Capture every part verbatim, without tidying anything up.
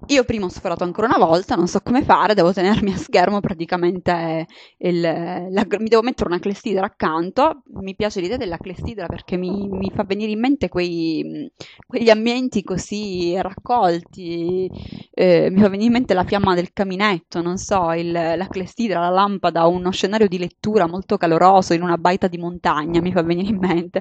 Io prima ho sforato ancora una volta, non so come fare, devo tenermi a schermo praticamente il, la- mi devo mettere una clessidra accanto. Mi piace l'idea della clessidra perché mi, mi fa venire in mente quei, quegli ambienti così raccolti, eh, mi fa venire in mente la fiamma del caminetto, non so, il- la clessidra, la lampada, uno scenario di lettura molto caloroso in una baita di montagna, mi fa venire in mente.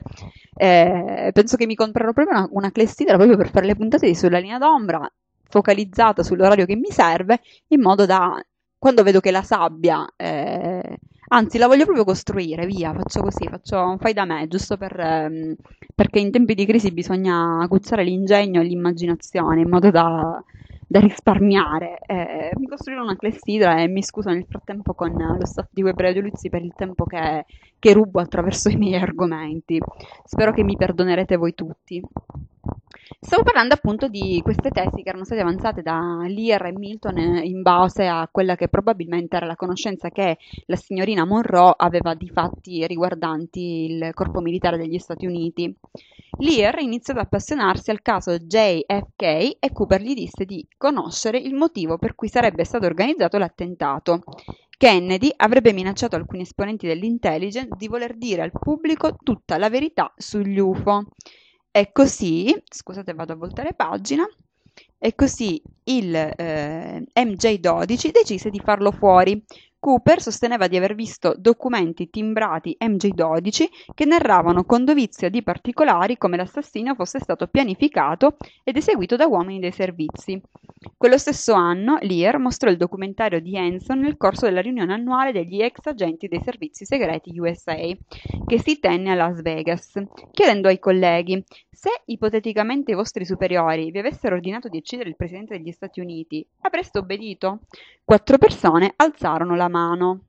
Eh, penso che mi comprerò proprio una, una clessidra proprio per fare le puntate di Sulla linea d'ombra focalizzata sull'orario che mi serve, in modo da, quando vedo che la sabbia, eh, anzi la voglio proprio costruire, via, faccio così, faccio un fai da me, giusto per, ehm, perché in tempi di crisi bisogna aguzzare l'ingegno e l'immaginazione in modo da, da risparmiare. Eh, mi costruirò una clessidra e mi scuso nel frattempo con lo staff di Web Radio Luzzi per il tempo che, che rubo attraverso i miei argomenti. Spero che mi perdonerete voi tutti. Stavo parlando appunto di queste tesi che erano state avanzate da Lear e Milton eh, in base a quella che probabilmente era la conoscenza che la signorina Monroe aveva di fatti riguardanti il corpo militare degli Stati Uniti. Lear iniziò ad appassionarsi al caso J F K e Cooper gli disse di conoscere il motivo per cui sarebbe stato organizzato l'attentato. Kennedy avrebbe minacciato alcuni esponenti dell'intelligence di voler dire al pubblico tutta la verità sugli U F O. E così, scusate, vado a voltare pagina, e così il eh, M J dodici decise di farlo fuori. Cooper sosteneva di aver visto documenti timbrati M J dodici che narravano con dovizia di particolari come l'assassinio fosse stato pianificato ed eseguito da uomini dei servizi. Quello stesso anno, Lear mostrò il documentario di Hanson nel corso della riunione annuale degli ex agenti dei servizi segreti U S A, che si tenne a Las Vegas, chiedendo ai colleghi: se ipoteticamente i vostri superiori vi avessero ordinato di uccidere il presidente degli Stati Uniti, avreste obbedito? Quattro persone alzarono la mano.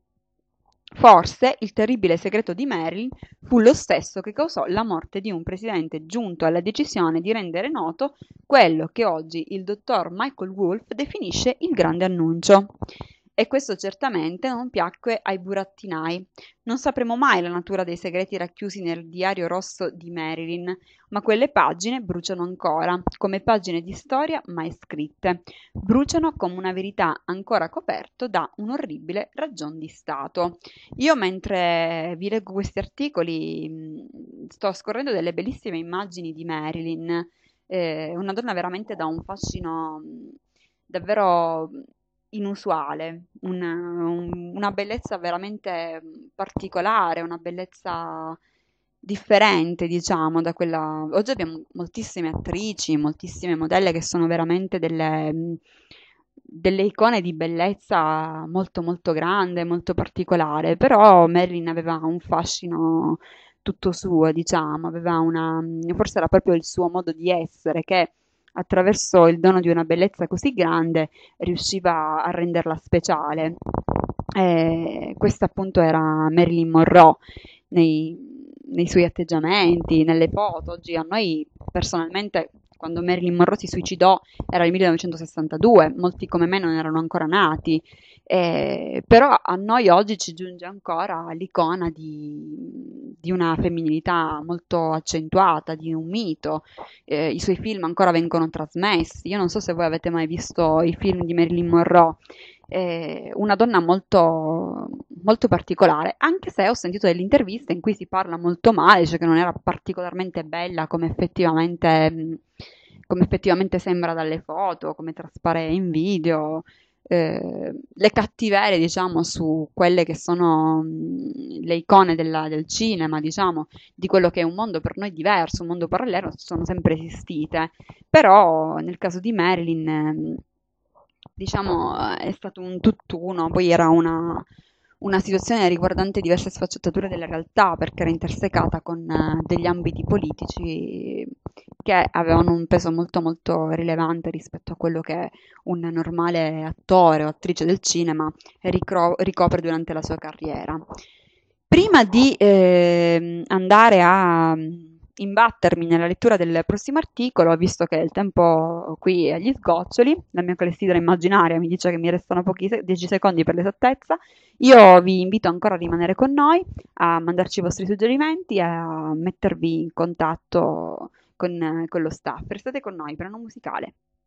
Forse il terribile segreto di Marilyn fu lo stesso che causò la morte di un presidente giunto alla decisione di rendere noto quello che oggi il dottor Michael Wolff definisce il grande annuncio. E questo certamente non piacque ai burattinai. Non sapremo mai la natura dei segreti racchiusi nel diario rosso di Marilyn, ma quelle pagine bruciano ancora, come pagine di storia mai scritte. Bruciano come una verità ancora coperto da un orribile ragion di Stato. Io mentre vi leggo questi articoli mh, sto scorrendo delle bellissime immagini di Marilyn, eh, una donna veramente da un fascino mh, davvero inusuale, un- un- una bellezza veramente particolare, una bellezza differente, diciamo, da quella. Oggi abbiamo moltissime attrici, moltissime modelle che sono veramente delle, mh, delle icone di bellezza molto molto grande, molto particolare, però Marilyn aveva un fascino tutto suo, diciamo, aveva una, forse era proprio il suo modo di essere che attraverso il dono di una bellezza così grande riusciva a renderla speciale. E questa appunto era Marilyn Monroe nei, nei suoi atteggiamenti, nelle foto. Oggi a noi personalmente, quando Marilyn Monroe si suicidò, era il millenovecentosessantadue, molti come me non erano ancora nati, eh, però a noi oggi ci giunge ancora l'icona di, di una femminilità molto accentuata, di un mito. Eh, I suoi film ancora vengono trasmessi. Io non so se voi avete mai visto i film di Marilyn Monroe. Eh, una donna molto, molto particolare, anche se ho sentito delle interviste in cui si parla molto male, cioè che non era particolarmente bella come effettivamente, mh, come effettivamente sembra dalle foto, come traspare in video. Eh, le cattiverie, diciamo, su quelle che sono mh, le icone della- del cinema, diciamo, di quello che è un mondo per noi diverso, un mondo parallelo, sono sempre esistite. Però nel caso di Marilyn, ehm, diciamo, è stato un tutt'uno, poi era una, una situazione riguardante diverse sfaccettature della realtà, perché era intersecata con eh, degli ambiti politici che avevano un peso molto molto rilevante rispetto a quello che un normale attore o attrice del cinema ricro- ricopre durante la sua carriera. Prima di ehm, andare a mm, imbattermi nella lettura del prossimo articolo, visto che il tempo qui è agli sgoccioli, la mia clessidra immaginaria mi dice che mi restano pochi se- dieci secondi per l'esattezza, io vi invito ancora a rimanere con noi, a mandarci i vostri suggerimenti e a mettervi in contatto con, con lo staff. Restate con noi, brano musicale.